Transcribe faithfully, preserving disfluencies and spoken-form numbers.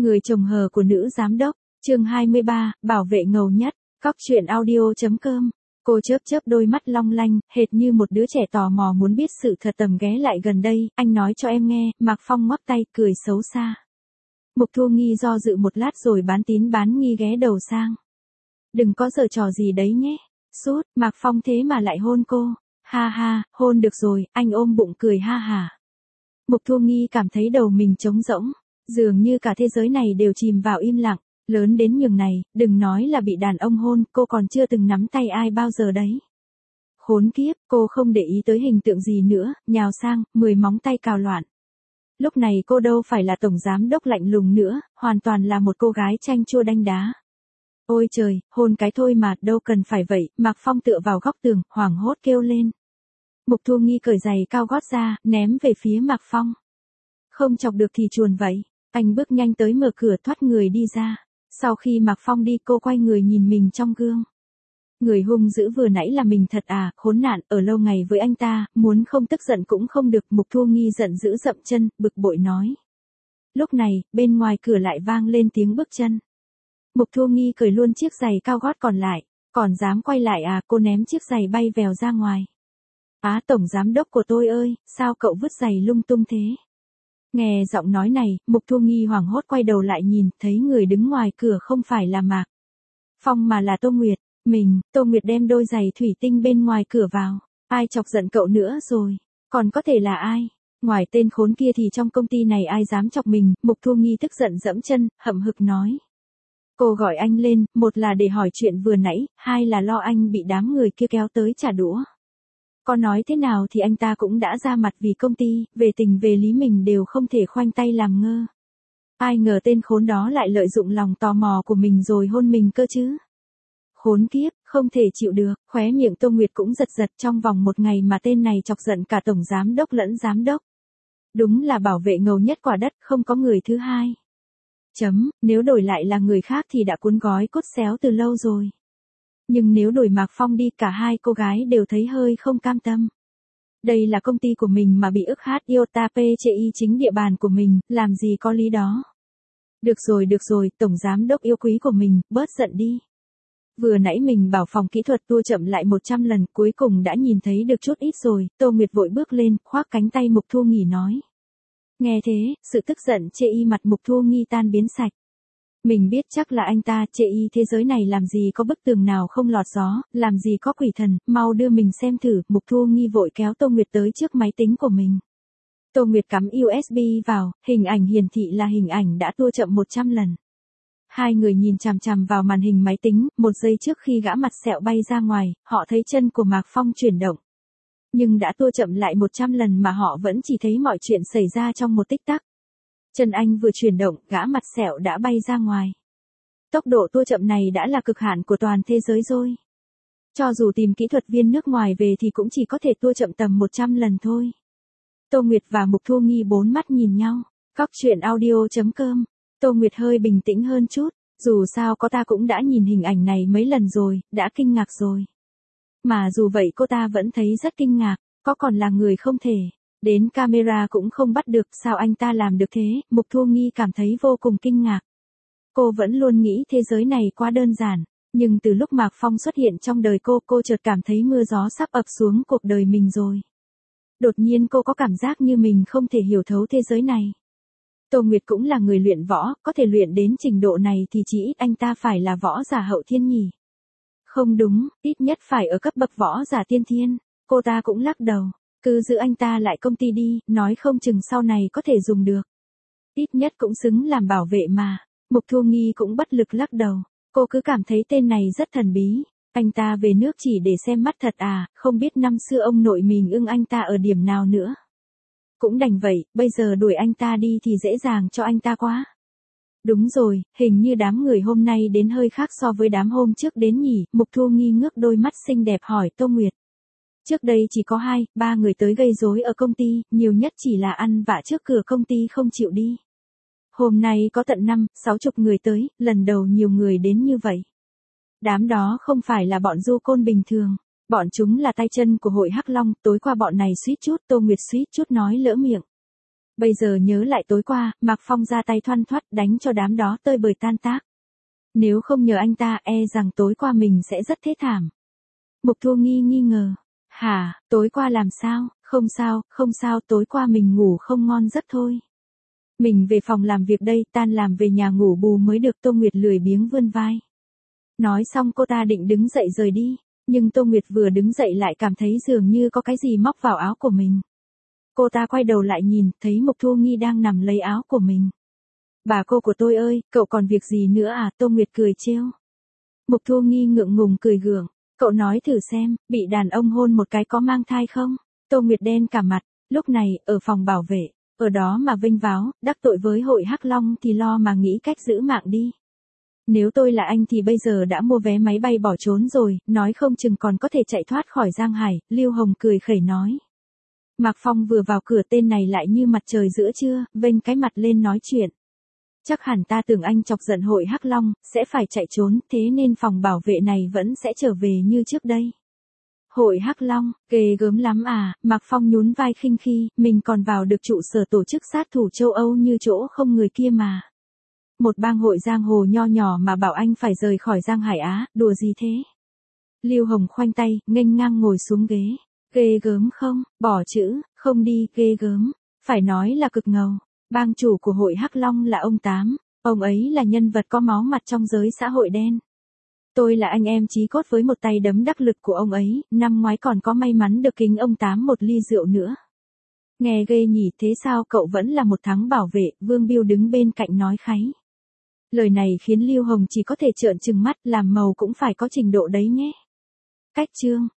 Người chồng hờ của nữ giám đốc, chương hai mươi ba, bảo vệ ngầu nhất, cóc truyện audio.com. Cô chớp chớp đôi mắt long lanh, hệt như một đứa trẻ tò mò muốn biết sự thật tầm ghé lại gần đây, anh nói cho em nghe, Mạc Phong ngoắc tay, cười xấu xa. Mục Thu Nghi do dự một lát rồi bán tín bán nghi ghé đầu sang. Đừng có giở trò gì đấy nhé. Sút, Mạc Phong thế mà lại hôn cô. Ha ha, hôn được rồi, anh ôm bụng cười ha hả. Mục Thu Nghi cảm thấy đầu mình trống rỗng, dường như cả thế giới này đều chìm vào im lặng, lớn đến nhường này, đừng nói là bị đàn ông hôn, cô còn chưa từng nắm tay ai bao giờ đấy. Khốn kiếp, cô không để ý tới hình tượng gì nữa, nhào sang, mười móng tay cào loạn. Lúc này cô đâu phải là tổng giám đốc lạnh lùng nữa, hoàn toàn là một cô gái chanh chua đanh đá. Ôi trời, hôn cái thôi mà, đâu cần phải vậy, Mạc Phong tựa vào góc tường, hoảng hốt kêu lên. Mục Thu Nghi cởi giày cao gót ra, ném về phía Mạc Phong. Không chọc được thì chuồn vậy. Anh bước nhanh tới mở cửa thoát người đi ra. Sau khi Mạc Phong đi cô quay người nhìn mình trong gương. Người hung dữ vừa nãy là mình thật à, khốn nạn, ở lâu ngày với anh ta, muốn không tức giận cũng không được. Mục Thu Nghi giận dữ dậm chân, bực bội nói. Lúc này, bên ngoài cửa lại vang lên tiếng bước chân. Mục Thu Nghi cởi luôn chiếc giày cao gót còn lại, còn dám quay lại à, cô ném chiếc giày bay vèo ra ngoài. Á tổng giám đốc của tôi ơi, sao cậu vứt giày lung tung thế? Nghe giọng nói này, Mục Thu Nghi hoảng hốt quay đầu lại nhìn, thấy người đứng ngoài cửa không phải là Mạc Phong mà là Tô Nguyệt. Mình, Tô Nguyệt đem đôi giày thủy tinh bên ngoài cửa vào. Ai chọc giận cậu nữa rồi? Còn có thể là ai? Ngoài tên khốn kia thì trong công ty này ai dám chọc mình? Mục Thu Nghi tức giận dẫm chân, hậm hực nói. Cô gọi anh lên, một là để hỏi chuyện vừa nãy, hai là lo anh bị đám người kia kéo tới trả đũa. Có nói thế nào thì anh ta cũng đã ra mặt vì công ty, về tình về lý mình đều không thể khoanh tay làm ngơ. Ai ngờ tên khốn đó lại lợi dụng lòng tò mò của mình rồi hôn mình cơ chứ. Khốn kiếp, không thể chịu được, khóe miệng Tô Nguyệt cũng giật giật trong vòng một ngày mà tên này chọc giận cả tổng giám đốc lẫn giám đốc. Đúng là bảo vệ ngầu nhất quả đất, không có người thứ hai. Chấm, nếu đổi lại là người khác thì đã cuốn gói cốt xéo từ lâu rồi. Nhưng nếu đổi Mạc Phong đi cả hai cô gái đều thấy hơi không cam tâm. Đây là công ty của mình mà bị ức hát iota pê chê i chính địa bàn của mình, làm gì có lý đó. Được rồi được rồi, tổng giám đốc yêu quý của mình, bớt giận đi. Vừa nãy mình bảo phòng kỹ thuật tua chậm lại một trăm lần, cuối cùng đã nhìn thấy được chút ít rồi. Tô Nguyệt vội bước lên, khoác cánh tay Mục Thu Nghi nói. Nghe thế, sự tức giận chê y mặt Mục Thu Nghi tan biến sạch. Mình biết chắc là anh ta, chê y thế giới này làm gì có bức tường nào không lọt gió, làm gì có quỷ thần, mau đưa mình xem thử. Mục Thu Nghi vội kéo Tô Nguyệt tới trước máy tính của mình. Tô Nguyệt cắm u ét bê vào, hình ảnh hiển thị là hình ảnh đã tua chậm một trăm lần. Hai người nhìn chằm chằm vào màn hình máy tính, một giây trước khi gã mặt sẹo bay ra ngoài, họ thấy chân của Mạc Phong chuyển động. Nhưng đã tua chậm lại một trăm lần mà họ vẫn chỉ thấy mọi chuyện xảy ra trong một tích tắc. Chân anh vừa chuyển động, gã mặt sẹo đã bay ra ngoài. Tốc độ tua chậm này đã là cực hạn của toàn thế giới rồi. Cho dù tìm kỹ thuật viên nước ngoài về thì cũng chỉ có thể tua chậm tầm một trăm lần thôi. Tô Nguyệt và Mục Thu Nghi bốn mắt nhìn nhau. Cóc truyện audio.com. Tô Nguyệt hơi bình tĩnh hơn chút. Dù sao cô ta cũng đã nhìn hình ảnh này mấy lần rồi, đã kinh ngạc rồi. Mà dù vậy cô ta vẫn thấy rất kinh ngạc, có còn là người không thể. Đến camera cũng không bắt được, sao anh ta làm được thế? Mục Thu Nghi cảm thấy vô cùng kinh ngạc. Cô vẫn luôn nghĩ thế giới này quá đơn giản, nhưng từ lúc Mạc Phong xuất hiện trong đời cô, cô chợt cảm thấy mưa gió sắp ập xuống cuộc đời mình rồi. Đột nhiên cô có cảm giác như mình không thể hiểu thấu thế giới này. Tô Nguyệt cũng là người luyện võ, có thể luyện đến trình độ này thì chỉ ít anh ta phải là võ giả hậu thiên nhỉ. Không đúng, ít nhất phải ở cấp bậc võ giả tiên thiên. Cô ta cũng lắc đầu. Cứ giữ anh ta lại công ty đi, nói không chừng sau này có thể dùng được. Ít nhất cũng xứng làm bảo vệ mà. Mục Thu Nghi cũng bất lực lắc đầu. Cô cứ cảm thấy tên này rất thần bí. Anh ta về nước chỉ để xem mắt thật à, không biết năm xưa ông nội mình ưng anh ta ở điểm nào nữa. Cũng đành vậy, bây giờ đuổi anh ta đi thì dễ dàng cho anh ta quá. Đúng rồi, hình như đám người hôm nay đến hơi khác so với đám hôm trước đến nhỉ. Mục Thu Nghi ngước đôi mắt xinh đẹp hỏi Tô Nguyệt. Trước đây chỉ có hai, ba người tới gây rối ở công ty, nhiều nhất chỉ là ăn vạ trước cửa công ty không chịu đi. Hôm nay có tận năm, sáu chục người tới, lần đầu nhiều người đến như vậy. Đám đó không phải là bọn du côn bình thường, bọn chúng là tay chân của hội Hắc Long, tối qua bọn này suýt chút, Tô Nguyệt suýt chút nói lỡ miệng. Bây giờ nhớ lại tối qua, Mạc Phong ra tay thoăn thoắt đánh cho đám đó tơi bời tan tác. Nếu không nhờ anh ta e rằng tối qua mình sẽ rất thế thảm. Mục Thu Nghi nghi ngờ. Hả, tối qua làm sao? Không sao, không sao, tối qua mình ngủ không ngon giấc thôi. Mình về phòng làm việc đây, tan làm về nhà ngủ bù mới được. Tô Nguyệt lười biếng vươn vai. Nói xong cô ta định đứng dậy rời đi, nhưng Tô Nguyệt vừa đứng dậy lại cảm thấy dường như có cái gì móc vào áo của mình. Cô ta quay đầu lại nhìn, thấy Mục Thu Nghi đang nằm lấy áo của mình. Bà cô của tôi ơi, cậu còn việc gì nữa à? Tô Nguyệt cười trêu. Mục Thu Nghi ngượng ngùng cười gượng. Cậu nói thử xem, bị đàn ông hôn một cái có mang thai không? Tô Nguyệt đen cả mặt. Lúc này, ở phòng bảo vệ, ở đó mà vênh váo, đắc tội với hội Hắc Long thì lo mà nghĩ cách giữ mạng đi. Nếu tôi là anh thì bây giờ đã mua vé máy bay bỏ trốn rồi, nói không chừng còn có thể chạy thoát khỏi Giang Hải. Lưu Hồng cười khẩy nói. Mạc Phong vừa vào cửa tên này lại như mặt trời giữa trưa, vênh cái mặt lên nói chuyện. Chắc hẳn ta tưởng anh chọc giận hội Hắc Long, sẽ phải chạy trốn, thế nên phòng bảo vệ này vẫn sẽ trở về như trước đây. Hội Hắc Long, ghê gớm lắm à? Mạc Phong nhún vai khinh khi, mình còn vào được trụ sở tổ chức sát thủ châu Âu như chỗ không người kia mà. Một bang hội giang hồ nho nhỏ mà bảo anh phải rời khỏi Giang Hải Á, đùa gì thế? Lưu Hồng khoanh tay, nghênh ngang ngồi xuống ghế. Ghê gớm không? Bỏ chữ, không đi, ghê gớm. Phải nói là cực ngầu. Bang chủ của hội Hắc Long là ông Tám, ông ấy là nhân vật có máu mặt trong giới xã hội đen. Tôi là anh em chí cốt với một tay đấm đắc lực của ông ấy, năm ngoái còn có may mắn được kính ông Tám một ly rượu nữa. Nghe ghê nhỉ, thế sao cậu vẫn là một thắng bảo vệ? Vương Biêu đứng bên cạnh nói kháy. Lời này khiến Lưu Hồng chỉ có thể trợn trừng mắt, làm màu cũng phải có trình độ đấy nhé. Cách chương.